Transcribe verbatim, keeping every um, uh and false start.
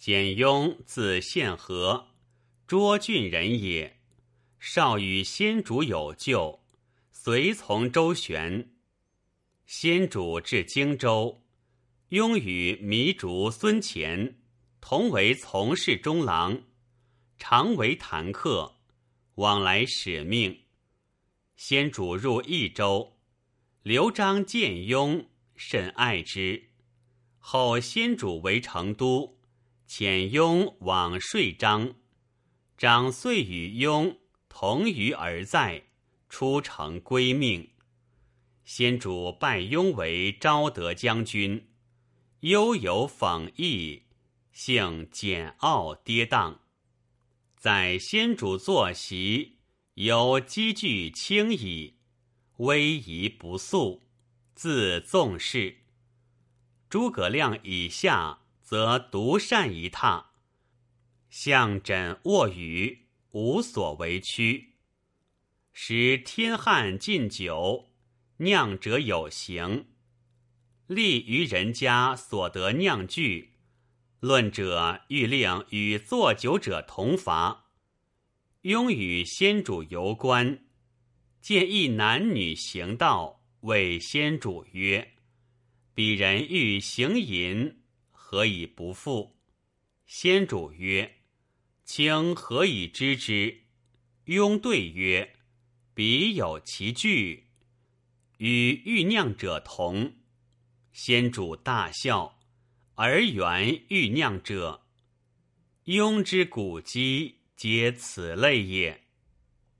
简雍字宪和，涿郡人也。少与先主有旧，随从周旋。先主至荆州，雍与糜竺、孙乾同为从事中郎，常为谈客，往来使命。先主入益州，刘璋见雍，甚爱之。后先主为成都，遣雍往说章，章遂与雍同于而在，出城归命。先主拜雍为昭德将军，悠有讽义，性简傲跌宕。在先主坐席，有积聚轻矣，威仪不肃，自纵事。诸葛亮以下，则独善一榻，象枕卧语，无所为屈。时天旱禁酒，酿者有形。立于人家所得酿具，论者欲令与作酒者同罚。雍与先主游观，见一男女行道，谓先主曰：彼人欲行淫，何以不复？先主曰：卿何以知之？雍对曰：彼有其具，与欲酿者同。先主大笑，而原欲酿者。雍之古迹，皆此类也。